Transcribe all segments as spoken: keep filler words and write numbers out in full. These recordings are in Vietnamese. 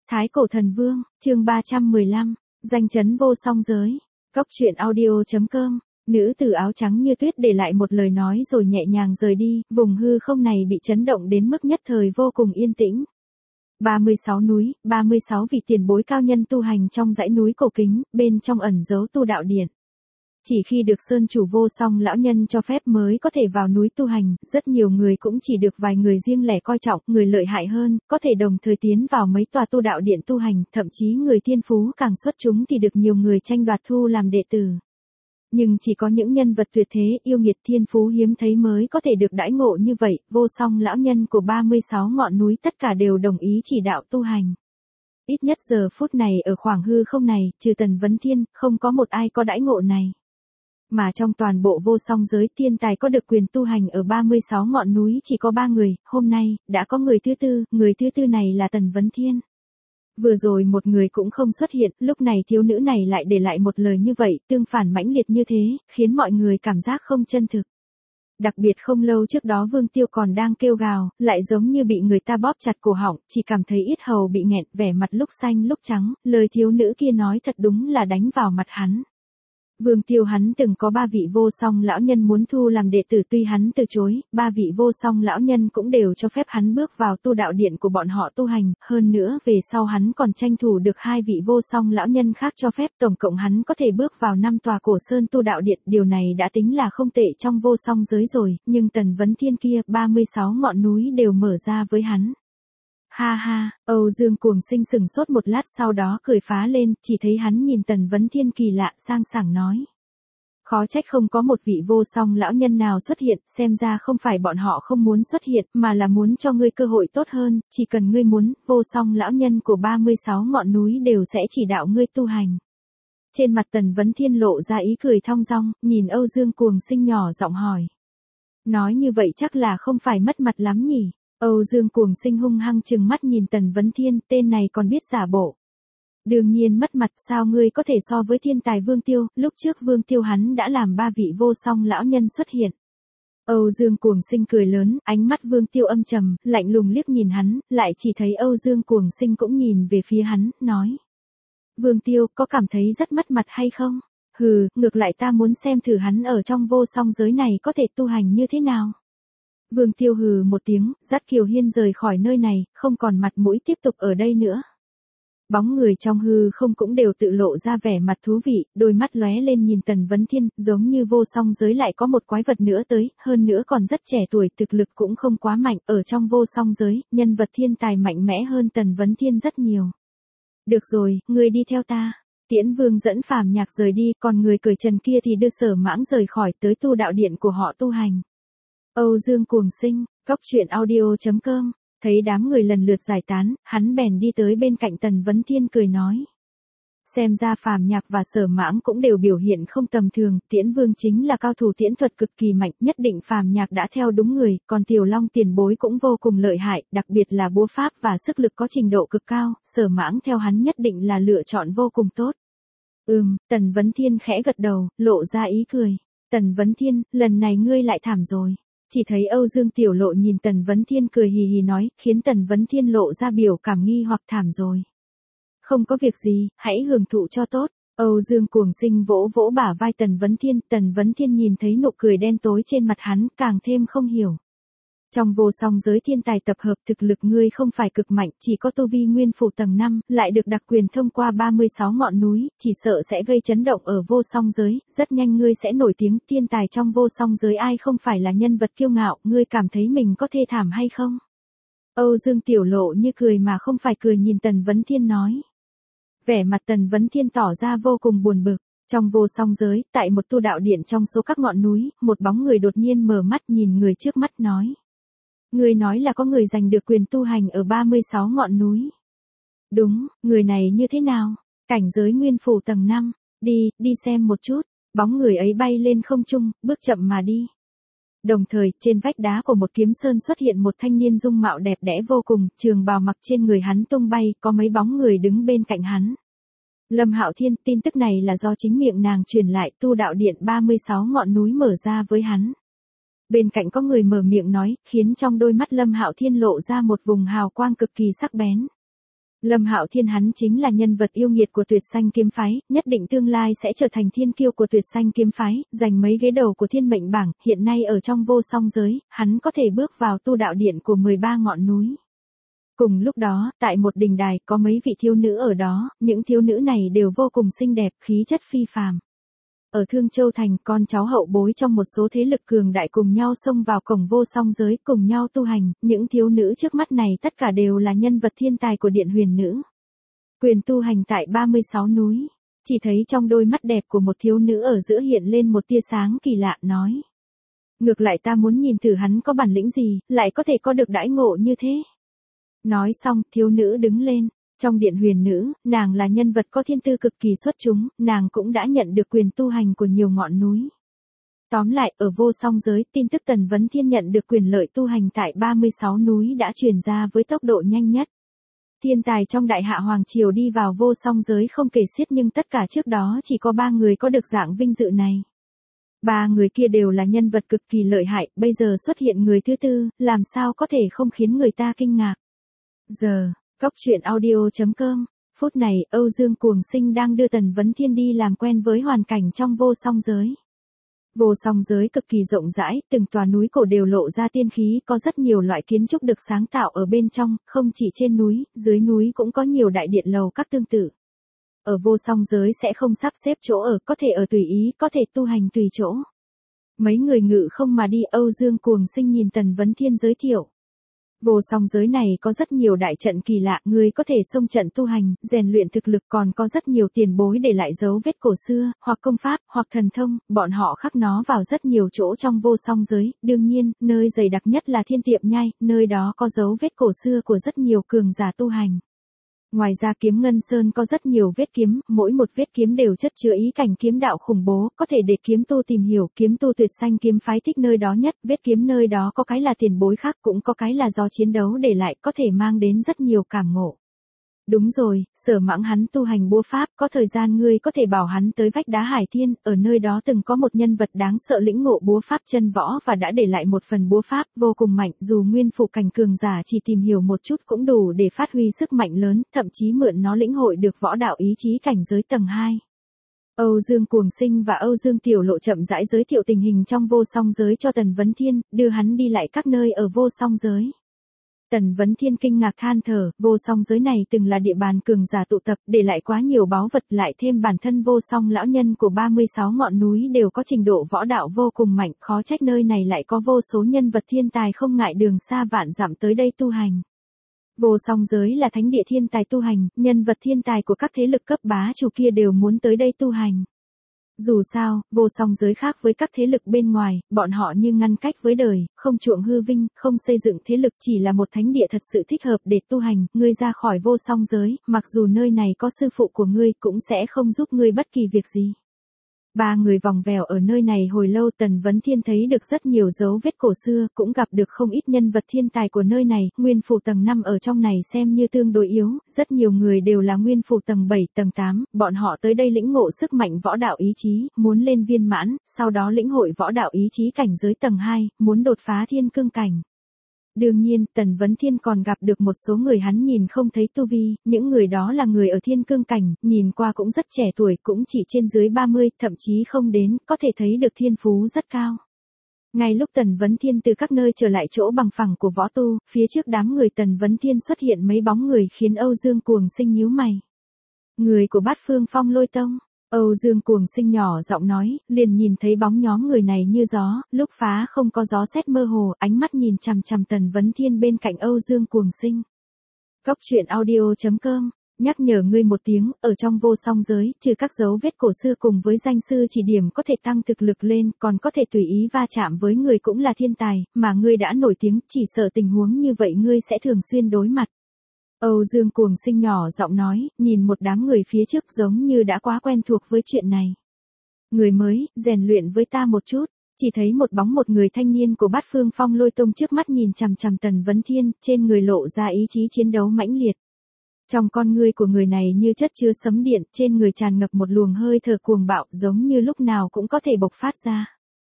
Thái Cổ Thần Vương, chương ba trăm mười lăm, danh chấn vô song giới. Cốc truyện audio chấm com. Nữ tử áo trắng như tuyết để lại một lời nói rồi nhẹ nhàng rời đi, vùng hư không này bị chấn động đến mức nhất thời vô cùng yên tĩnh. ba mươi sáu núi, ba mươi sáu vị tiền bối cao nhân tu hành trong dãy núi cổ kính, bên trong ẩn giấu tu đạo điện. Chỉ khi được sơn chủ vô song lão nhân cho phép mới có thể vào núi tu hành, rất nhiều người cũng chỉ được vài người riêng lẻ coi trọng, người lợi hại hơn, có thể đồng thời tiến vào mấy tòa tu đạo điện tu hành, thậm chí người thiên phú càng xuất chúng thì được nhiều người tranh đoạt thu làm đệ tử. Nhưng chỉ có những nhân vật tuyệt thế, yêu nghiệt thiên phú hiếm thấy mới có thể được đãi ngộ như vậy, vô song lão nhân của ba mươi sáu ngọn núi tất cả đều đồng ý chỉ đạo tu hành. Ít nhất giờ phút này ở khoảng hư không này, trừ Tần Vấn Thiên, không có một ai có đãi ngộ này. Mà trong toàn bộ vô song giới thiên tài có được quyền tu hành ở ba mươi sáu ngọn núi chỉ có ba người, hôm nay, đã có người thứ tư, người thứ tư này là Tần Vấn Thiên. Vừa rồi một người cũng không xuất hiện, lúc này thiếu nữ này lại để lại một lời như vậy, tương phản mãnh liệt như thế, khiến mọi người cảm giác không chân thực. Đặc biệt không lâu trước đó Vương Tiêu còn đang kêu gào, lại giống như bị người ta bóp chặt cổ họng, chỉ cảm thấy yết hầu bị nghẹn, vẻ mặt lúc xanh lúc trắng, lời thiếu nữ kia nói thật đúng là đánh vào mặt hắn. Vương Tiêu hắn từng có ba vị vô song lão nhân muốn thu làm đệ tử, tuy hắn từ chối, ba vị vô song lão nhân cũng đều cho phép hắn bước vào tu đạo điện của bọn họ tu hành, hơn nữa về sau hắn còn tranh thủ được hai vị vô song lão nhân khác cho phép, tổng cộng hắn có thể bước vào năm tòa cổ sơn tu đạo điện, điều này đã tính là không tệ trong vô song giới rồi, nhưng Tần Vấn Thiên kia, ba mươi sáu ngọn núi đều mở ra với hắn. Ha ha, Âu Dương Cuồng Sinh sừng sốt một lát sau đó cười phá lên, chỉ thấy hắn nhìn Tần Vấn Thiên kỳ lạ, sang sảng nói. Khó trách không có một vị vô song lão nhân nào xuất hiện, xem ra không phải bọn họ không muốn xuất hiện, mà là muốn cho ngươi cơ hội tốt hơn, chỉ cần ngươi muốn, vô song lão nhân của ba mươi sáu ngọn núi đều sẽ chỉ đạo ngươi tu hành. Trên mặt Tần Vấn Thiên lộ ra ý cười thong dong, nhìn Âu Dương Cuồng Sinh nhỏ giọng hỏi. Nói như vậy chắc là không phải mất mặt lắm nhỉ? Âu Dương Cuồng Sinh hung hăng trừng mắt nhìn Tần Vấn Thiên, tên này còn biết giả bộ. Đương nhiên mất mặt, sao ngươi có thể so với thiên tài Vương Tiêu, lúc trước Vương Tiêu hắn đã làm ba vị vô song lão nhân xuất hiện. Âu Dương Cuồng Sinh cười lớn, ánh mắt Vương Tiêu âm trầm, lạnh lùng liếc nhìn hắn, lại chỉ thấy Âu Dương Cuồng Sinh cũng nhìn về phía hắn, nói. Vương Tiêu, có cảm thấy rất mất mặt hay không? Hừ, ngược lại ta muốn xem thử hắn ở trong vô song giới này có thể tu hành như thế nào. Vương Tiêu hừ một tiếng, dắt Kiều Hiên rời khỏi nơi này, không còn mặt mũi tiếp tục ở đây nữa. Bóng người trong hư không cũng đều tự lộ ra vẻ mặt thú vị, đôi mắt lóe lên nhìn Tần Vấn Thiên, giống như vô song giới lại có một quái vật nữa tới, hơn nữa còn rất trẻ tuổi, thực lực cũng không quá mạnh, ở trong vô song giới, nhân vật thiên tài mạnh mẽ hơn Tần Vấn Thiên rất nhiều. Được rồi, ngươi đi theo ta. Tiễn Vương dẫn Phàm Nhạc rời đi, còn người cởi trần kia thì đưa Sở Mãng rời khỏi tới tu đạo điện của họ tu hành. Âu Dương Cuồng Sinh, cốc truyện audio chấm com, thấy đám người lần lượt giải tán, hắn bèn đi tới bên cạnh Tần Vấn Thiên cười nói. Xem ra Phàm Nhạc và Sở Mãng cũng đều biểu hiện không tầm thường, Tiễn Vương chính là cao thủ tiễn thuật cực kỳ mạnh, nhất định Phàm Nhạc đã theo đúng người, còn Tiểu Long tiền bối cũng vô cùng lợi hại, đặc biệt là búa pháp và sức lực có trình độ cực cao, Sở Mãng theo hắn nhất định là lựa chọn vô cùng tốt. Ừm, Tần Vấn Thiên khẽ gật đầu, lộ ra ý cười. Tần Vấn Thiên, lần này ngươi lại thảm rồi. Chỉ thấy Âu Dương Tiểu Lộ nhìn Tần Vấn Thiên cười hì hì nói, khiến Tần Vấn Thiên lộ ra biểu cảm nghi hoặc thảm rồi. Không có việc gì, hãy hưởng thụ cho tốt. Âu Dương Cuồng Sinh vỗ vỗ bả vai Tần Vấn Thiên, Tần Vấn Thiên nhìn thấy nụ cười đen tối trên mặt hắn, càng thêm không hiểu. Trong vô song giới thiên tài tập hợp thực lực ngươi không phải cực mạnh, chỉ có tu vi nguyên phủ tầng năm, lại được đặc quyền thông qua ba mươi sáu ngọn núi, chỉ sợ sẽ gây chấn động ở vô song giới, rất nhanh ngươi sẽ nổi tiếng, thiên tài trong vô song giới ai không phải là nhân vật kiêu ngạo, ngươi cảm thấy mình có thê thảm hay không? Âu Dương Tiểu Lộ như cười mà không phải cười nhìn Tần Vấn Thiên nói. Vẻ mặt Tần Vấn Thiên tỏ ra vô cùng buồn bực. Trong vô song giới, tại một tu đạo điện trong số các ngọn núi, một bóng người đột nhiên mở mắt nhìn người trước mắt nói. Người nói là có người giành được quyền tu hành ở ba mươi sáu ngọn núi. Đúng, người này như thế nào? Cảnh giới nguyên phủ tầng năm, đi, đi xem một chút. Bóng người ấy bay lên không trung, bước chậm mà đi. Đồng thời, trên vách đá của một kiếm sơn xuất hiện một thanh niên dung mạo đẹp đẽ vô cùng, trường bào mặc trên người hắn tung bay, có mấy bóng người đứng bên cạnh hắn. Lâm Hạo Thiên, tin tức này là do chính miệng nàng truyền lại, tu đạo điện ba mươi sáu ngọn núi mở ra với hắn. Bên cạnh có người mở miệng nói, khiến trong đôi mắt Lâm Hạo Thiên lộ ra một vùng hào quang cực kỳ sắc bén. Lâm Hạo Thiên hắn chính là nhân vật yêu nghiệt của Tuyệt Xanh kiếm phái, nhất định tương lai sẽ trở thành thiên kiêu của Tuyệt Xanh kiếm phái, giành mấy ghế đầu của thiên mệnh bảng, hiện nay ở trong vô song giới, hắn có thể bước vào tu đạo điện của mười ba ngọn núi. Cùng lúc đó, tại một đình đài có mấy vị thiếu nữ ở đó, những thiếu nữ này đều vô cùng xinh đẹp, khí chất phi phàm. Ở Thương Châu Thành, con cháu hậu bối trong một số thế lực cường đại cùng nhau xông vào cổng vô song giới, cùng nhau tu hành, những thiếu nữ trước mắt này tất cả đều là nhân vật thiên tài của điện huyền nữ. Quyền tu hành tại ba mươi sáu núi, chỉ thấy trong đôi mắt đẹp của một thiếu nữ ở giữa hiện lên một tia sáng kỳ lạ, nói. Ngược lại ta muốn nhìn thử hắn có bản lĩnh gì, lại có thể có được đãi ngộ như thế. Nói xong, thiếu nữ đứng lên. Trong điện huyền nữ, nàng là nhân vật có thiên tư cực kỳ xuất chúng, nàng cũng đã nhận được quyền tu hành của nhiều ngọn núi. Tóm lại, ở vô song giới, tin tức Tần Vấn Thiên nhận được quyền lợi tu hành tại ba mươi sáu núi đã truyền ra với tốc độ nhanh nhất. Thiên tài trong đại hạ hoàng triều đi vào vô song giới không kể xiết nhưng tất cả trước đó chỉ có ba người có được dạng vinh dự này. Ba người kia đều là nhân vật cực kỳ lợi hại, bây giờ xuất hiện người thứ tư, làm sao có thể không khiến người ta kinh ngạc. Giờ, Cốc truyện audio chấm com, phút này Âu Dương Cuồng Sinh đang đưa Tần Vấn Thiên đi làm quen với hoàn cảnh trong vô song giới. Vô song giới cực kỳ rộng rãi, từng tòa núi cổ đều lộ ra tiên khí, có rất nhiều loại kiến trúc được sáng tạo ở bên trong, không chỉ trên núi, dưới núi cũng có nhiều đại điện lầu các tương tự. Ở vô song giới sẽ không sắp xếp chỗ ở, có thể ở tùy ý, có thể tu hành tùy chỗ. Mấy người ngự không mà đi, Âu Dương Cuồng Sinh nhìn Tần Vấn Thiên giới thiệu. Vô song giới này có rất nhiều đại trận kỳ lạ, người có thể xông trận tu hành, rèn luyện thực lực, còn có rất nhiều tiền bối để lại dấu vết cổ xưa, hoặc công pháp, hoặc thần thông, bọn họ khắc nó vào rất nhiều chỗ trong vô song giới, đương nhiên, nơi dày đặc nhất là Thiên Tiệm Nhai, nơi đó có dấu vết cổ xưa của rất nhiều cường giả tu hành. Ngoài ra Kiếm Ngân Sơn có rất nhiều vết kiếm, mỗi một vết kiếm đều chất chứa ý cảnh kiếm đạo khủng bố, có thể để kiếm tu tìm hiểu, kiếm tu Tuyệt Xanh kiếm phái thích nơi đó nhất, vết kiếm nơi đó có cái là tiền bối khác, cũng có cái là do chiến đấu để lại, có thể mang đến rất nhiều cảm ngộ. Đúng rồi, Sở Mãng hắn tu hành búa pháp, có thời gian ngươi có thể bảo hắn tới vách đá Hải Thiên, ở nơi đó từng có một nhân vật đáng sợ lĩnh ngộ búa pháp chân võ và đã để lại một phần búa pháp vô cùng mạnh, dù nguyên phụ cảnh cường giả chỉ tìm hiểu một chút cũng đủ để phát huy sức mạnh lớn, thậm chí mượn nó lĩnh hội được võ đạo ý chí cảnh giới tầng hai. Âu Dương Cuồng Sinh và Âu Dương Tiểu Lộ chậm rãi giới thiệu tình hình trong vô song giới cho Tần Vấn Thiên, đưa hắn đi lại các nơi ở vô song giới. Tần Vấn Thiên kinh ngạc than thở, vô song giới này từng là địa bàn cường giả tụ tập, để lại quá nhiều báu vật, lại thêm bản thân vô song lão nhân của ba mươi sáu ngọn núi đều có trình độ võ đạo vô cùng mạnh, khó trách nơi này lại có vô số nhân vật thiên tài không ngại đường xa vạn dặm tới đây tu hành. Vô song giới là thánh địa thiên tài tu hành, nhân vật thiên tài của các thế lực cấp bá chủ kia đều muốn tới đây tu hành. Dù sao, vô song giới khác với các thế lực bên ngoài, bọn họ như ngăn cách với đời, không chuộng hư vinh, không xây dựng thế lực, chỉ là một thánh địa thật sự thích hợp để tu hành, ngươi ra khỏi vô song giới, mặc dù nơi này có sư phụ của ngươi cũng sẽ không giúp ngươi bất kỳ việc gì. Ba người vòng vèo ở nơi này hồi lâu, Tần Vấn Thiên thấy được rất nhiều dấu vết cổ xưa, cũng gặp được không ít nhân vật thiên tài của nơi này, nguyên phủ tầng năm ở trong này xem như tương đối yếu, rất nhiều người đều là nguyên phủ tầng bảy, tầng tám, bọn họ tới đây lĩnh ngộ sức mạnh võ đạo ý chí, muốn lên viên mãn, sau đó lĩnh hội võ đạo ý chí cảnh giới tầng hai, muốn đột phá thiên cương cảnh. Đương nhiên, Tần Vấn Thiên còn gặp được một số người hắn nhìn không thấy tu vi, những người đó là người ở thiên cương cảnh, nhìn qua cũng rất trẻ tuổi, cũng chỉ trên dưới ba mươi, thậm chí không đến, có thể thấy được thiên phú rất cao. Ngay lúc Tần Vấn Thiên từ các nơi trở lại chỗ bằng phẳng của võ tu, phía trước đám người Tần Vấn Thiên xuất hiện mấy bóng người khiến Âu Dương Cuồng Sinh nhíu mày. Người của Bát Phương Phong Lôi Tông. Âu Dương Cuồng Sinh nhỏ giọng nói, liền nhìn thấy bóng nhóm người này như gió, lúc phá không có gió sét mơ hồ, ánh mắt nhìn chằm chằm Tần Vấn Thiên bên cạnh Âu Dương Cuồng Sinh. Cốc truyện audio chấm com, nhắc nhở ngươi một tiếng, ở trong vô song giới, trừ các dấu vết cổ xưa cùng với danh sư chỉ điểm có thể tăng thực lực lên, còn có thể tùy ý va chạm với người cũng là thiên tài, mà ngươi đã nổi tiếng, chỉ sợ tình huống như vậy ngươi sẽ thường xuyên đối mặt. Âu Dương Cuồng Sinh nhỏ giọng nói, nhìn một đám người phía trước giống như đã quá quen thuộc với chuyện này. Người mới, rèn luyện với ta một chút, chỉ thấy một bóng một người thanh niên của Bát Phương Phong Lôi Tông trước mắt nhìn chằm chằm Tần Vấn Thiên, trên người lộ ra ý chí chiến đấu mãnh liệt. Trong con ngươi của người này như chất chứa sấm điện, trên người tràn ngập một luồng hơi thở cuồng bạo giống như lúc nào cũng có thể bộc phát ra.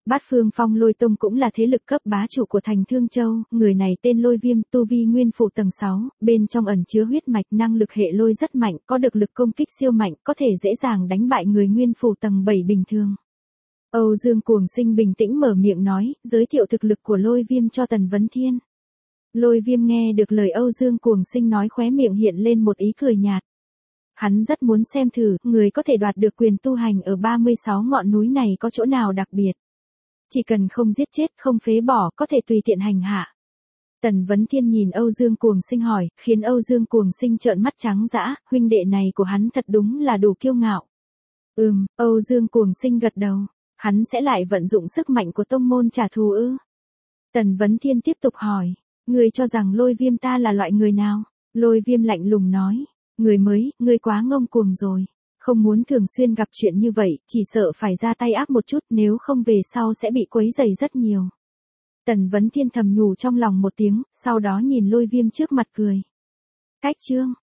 Bát Phương Phong Lôi Tông cũng là thế lực cấp bá chủ của thành Thương Châu, người này tên Lôi Viêm, tu vi nguyên phủ tầng sáu, bên trong ẩn chứa huyết mạch, năng lực hệ lôi rất mạnh, có được lực công kích siêu mạnh, có thể dễ dàng đánh bại người nguyên phủ tầng bảy bình thường. Âu Dương Cuồng Sinh bình tĩnh mở miệng nói, giới thiệu thực lực của Lôi Viêm cho Tần Vấn Thiên. Lôi Viêm nghe được lời Âu Dương Cuồng Sinh nói, khóe miệng hiện lên một ý cười nhạt. Hắn rất muốn xem thử, người có thể đoạt được quyền tu hành ở ba mươi sáu ngọn núi này có chỗ nào đặc biệt. Chỉ cần không giết chết, không phế bỏ, có thể tùy tiện hành hạ. Tần Vấn Thiên nhìn Âu Dương Cuồng Sinh hỏi, khiến Âu Dương Cuồng Sinh trợn mắt trắng dã, huynh đệ này của hắn thật đúng là đủ kiêu ngạo. Ừm, Âu Dương Cuồng Sinh gật đầu, hắn sẽ lại vận dụng sức mạnh của tông môn trả thù ư? Tần Vấn Thiên tiếp tục hỏi, ngươi cho rằng Lôi Viêm ta là loại người nào? Lôi Viêm lạnh lùng nói, người mới, ngươi quá ngông cuồng rồi. Không muốn thường xuyên gặp chuyện như vậy, chỉ sợ phải ra tay áp một chút, nếu không về sau sẽ bị quấy rầy rất nhiều. Tần Vấn Thiên thầm nhủ trong lòng một tiếng, sau đó nhìn Lôi Viêm trước mặt cười. Cách chương